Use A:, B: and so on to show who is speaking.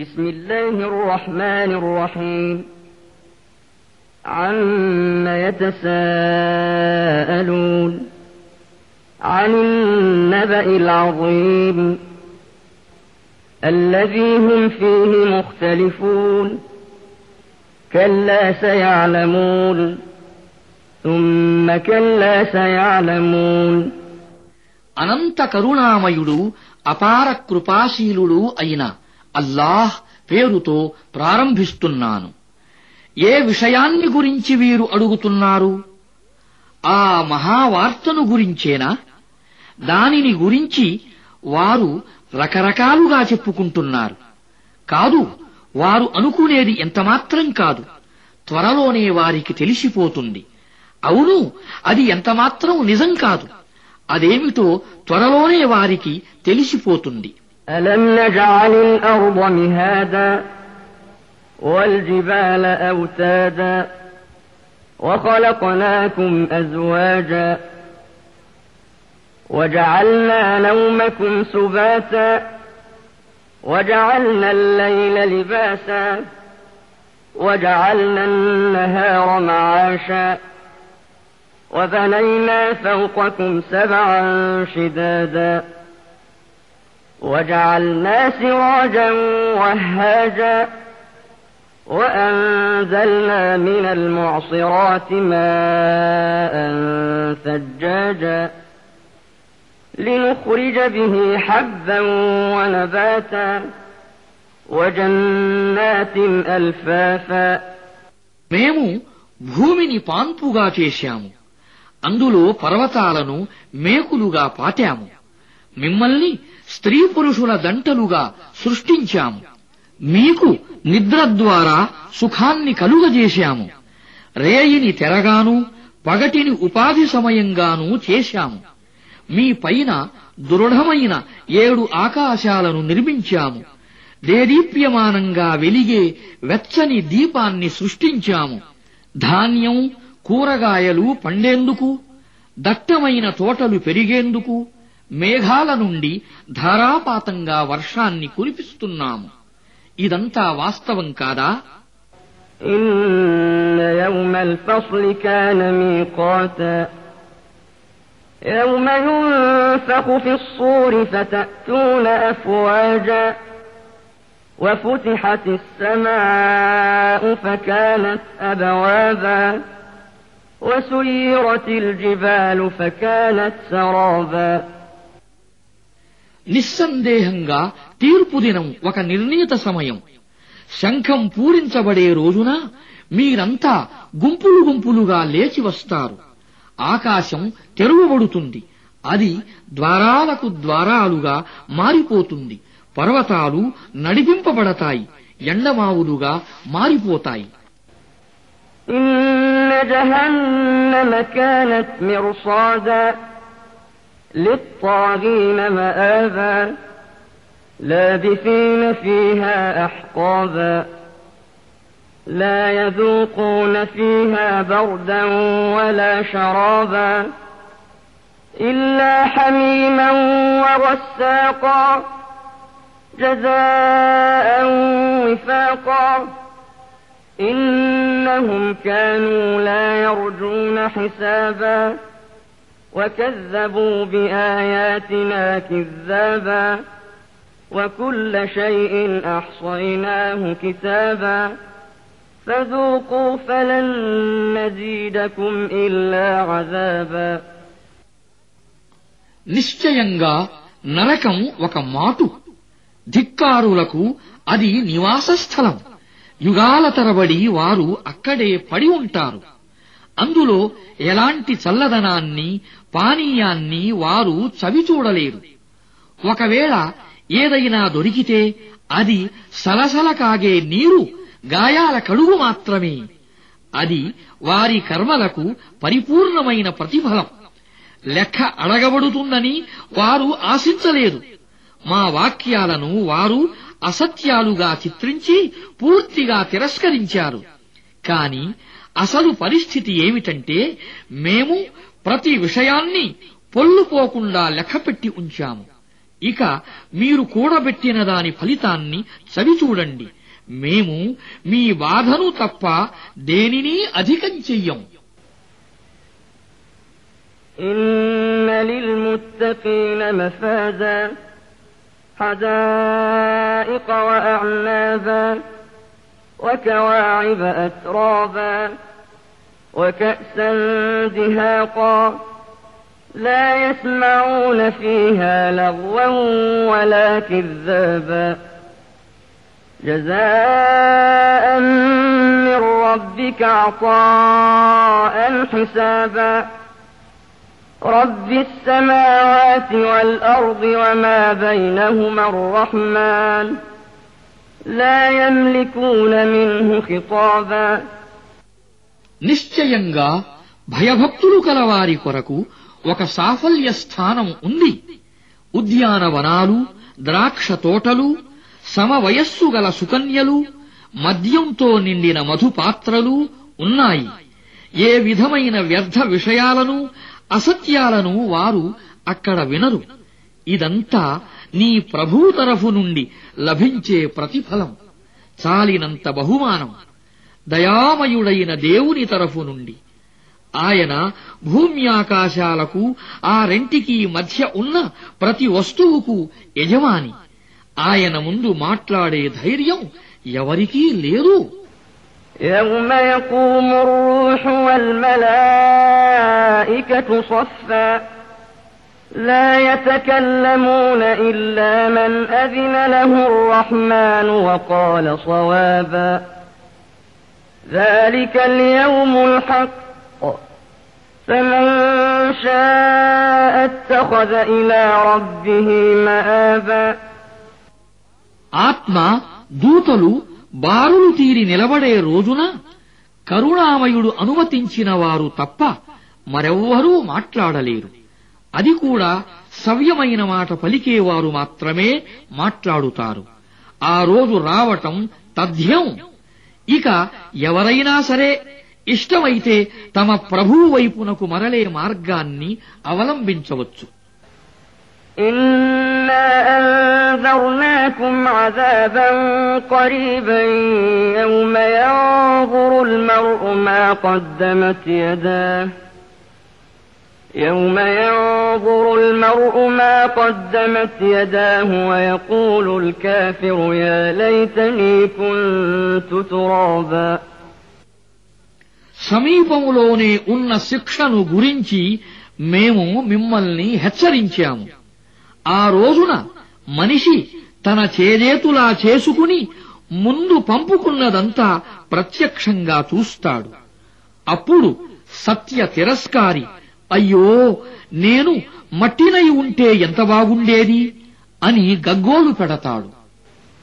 A: بسم الله الرحمن الرحيم عم يتساءلون عن النبأ العظيم الذي هم فيه مختلفون كلا سيعلمون ثم كلا سيعلمون
B: అనంత కరుణామయుడు అపార కృపాశీలుడు అయిన అల్లాహ్ పేరుతో ప్రారంభిస్తున్నాను. ఏ విషయాన్ని గురించి వీరు అడుగుతున్నారు? ఆ మహావార్తను గురించేనా? దానిని గురించి వారు రకరకాలుగా చెప్పుకుంటున్నారు. కాదు, వారు అనుకునేది ఎంతమాత్రం కాదు. త్వరలోనే వారికి తెలిసిపోతుంది. అవును, అది ఎంతమాత్రం నిజం కాదు. అదేమిటో త్వరలోనే వారికి తెలిసిపోతుంది.
A: ألم نجعل الأرض مهادا والجبال أوتادا وخلقناكم أزواجا وجعلنا نومكم سباتا وجعلنا الليل لباسا وجعلنا النهار معاشا وبنينا فوقكم سبعا شدادا وجعلنا سراجا وهاجا وأنزلنا من المعصرات ماء ثجاجا لنخرج به حبا ونباتا وجنات ألفافا
B: మేము భూమిని పాన్పుగా చేశాము. అందులో పర్వతాలను మేకులుగా పాతాము. మిమ్మల్ని స్త్రీ పురుషుల దంటలుగా సృష్టించాము. మీకు నిద్ర ద్వారా సుఖాన్ని కలుగజేశాము. రేయిని తెరగాను పగటిని ఉపాధి సమయంగానూ చేశాము. మీ పైన దృఢమైన 7 ఆకాశాలను నిర్మించాము. దేదీప్యమానంగా వెలిగే వెచ్చని దీపాన్ని సృష్టించాము. ధాన్యం, కూరగాయలు పండేందుకు, దట్టమైన తోటలు పెరిగేందుకు మేఘాల నుండి ధారాపాతంగా వర్షాన్ని కురిపిస్తున్నాము. ఇదంతా వాస్తవం కాదా?
A: إن يوم الفصل كان ميقاتا يوم ينفخ في الصور فتأتون أفواجا وفتحت السماء فكانت أبوابا وسيرت الجبال فكانت سرابا
B: నిస్సందేహంగా తీర్పు దినం ఒక నిర్ణీత సమయం. శంఖం పూరించబడే రోజున మీరంతా గుంపులు గుంపులుగా లేచి వస్తారు. ఆకాశం తెరువబడుతుంది. అది ద్వారాలకు ద్వారాలుగా మారిపోతుంది. పర్వతాలు నడిపింపబడతాయి. ఎండమావులుగా మారిపోతాయి.
A: إن جهنم كانت مرصادا للطاغين مآبا لابثين فيها أحقابا لا يذوقون فيها بردا ولا شرابا إلا حميما وغساقا جزاء وفاقا إنهم كانوا لا يرجون حسابا وكذبوا بآياتنا كذابا وكل شيء أحصيناه كتابا فذوقوا فلن نزيدكم إلا عذابا
B: నిశ్చయంగా నరకం ఒక మాటు. ధిక్కారులకు అది నివాస స్థలం. యుగాల తరబడి వారు అక్కడే పడి ఉంటారు. అందులో ఎలాంటి చల్లదనాన్ని, పానీయాన్ని వారు చవిచూడలేరు. ఒకవేళ ఏదైనా దొరికితే అది సలసల కాగే నీరు, గాయాల కడుగు మాత్రమే. అది వారి కర్మలకు పరిపూర్ణమైన ప్రతిఫలం. లెక్క అడగబడుతుందని వారు ఆశించలేదు. మా వాక్యాలను వారు అసత్యాలుగా చిత్రించి పూర్తిగా తిరస్కరించారు. కాని అసలు పరిస్థితి ఏమిటంటే, మేము ప్రతి విషయాన్ని పొల్లుపోకుండా లెక్కపెట్టి ఉంచాము. ఇక మీరు కూడబెట్టిన దాని ఫలితాన్ని చవిచూడండి. మేము మీ బాధను తప్ప దేనినీ అధికం చెయ్యం.
A: إن للمتقين مفازا حدائق وأعنابا وكواعب أترابا وكأسا دهاقا لا يسمعون فيها لغوا ولا كذابا جزاء من ربك عطاء حسابا رب السماوات والأرض وما بينهما الرحمن لا يملكون منه خطابا
B: నిశ్చయంగా భయభక్తులు కలవారి కొరకు ఒక సాఫల్య స్థానం ఉంది. ఉద్యానవనాలు, ద్రాక్ష తోటలు, సమవయస్సు గల సుకన్యలు, మద్యంతో నిండిన మధుపాత్రలు ఉన్నాయి. ఏ విధమైన వ్యర్థ విషయాలను, అసత్యాలను వారు అక్కడ వినరు. ఇదంతా నీ ప్రభువు తరఫు నుండి లభించే ప్రతిఫలం, చాలినంత బహుమానం దయామయుడైన దేవుని తరఫు నుండి. ఆయన భూమ్యాకాశాలకు ఆ రెంటికి మధ్య ఉన్న ప్రతి వస్తువుకు యజమాని. ఆయన ముందు మాట్లాడే ధైర్యం ఎవరికీ లేదు.
A: يوم يقوم الروح والملائكة صفا لا يتكلمون إلا من أذن له الرحمن وقال صوابا ذلك اليوم الحق فمن شاء اتخذ إلى ربه مآبا
B: ఆత్మ దూతలు బారులు తీరి నిలబడే రోజున కరుణామయుడు అనుమతించిన వారు తప్ప మరెవ్వరూ మాట్లాడలేరు. అది కూడా సవ్యమైన మాట పలికేవారు మాత్రమే మాట్లాడుతారు. ఆ రోజు రావటం తథ్యం. ఇక ఎవరైనా సరే ఇష్టమైతే తమ ప్రభువు వైపునకు మరలే మార్గాన్ని అవలంబించవచ్చు.
A: إنا أنذرناكم عذابا قريبا يوم ينظر المرء ما قدمت يداه ويقول الكافر يا ليتني كنت ترابا
B: సమీపములోనే ఉన్న శిక్షను గురించి మేము మిమ్మల్ని హెచ్చరించాము. ఆ రోజున మనిషి తన చేజేతులా చేసుకుని ముందు పంపుకున్నదంతా ప్రత్యక్షంగా చూస్తాడు. అప్పుడు సత్య తిరస్కారి అయ్యో నేను మట్టినై ఉంటే ఎంత బాగుండేది అని గగ్గోలు పెడతాడు.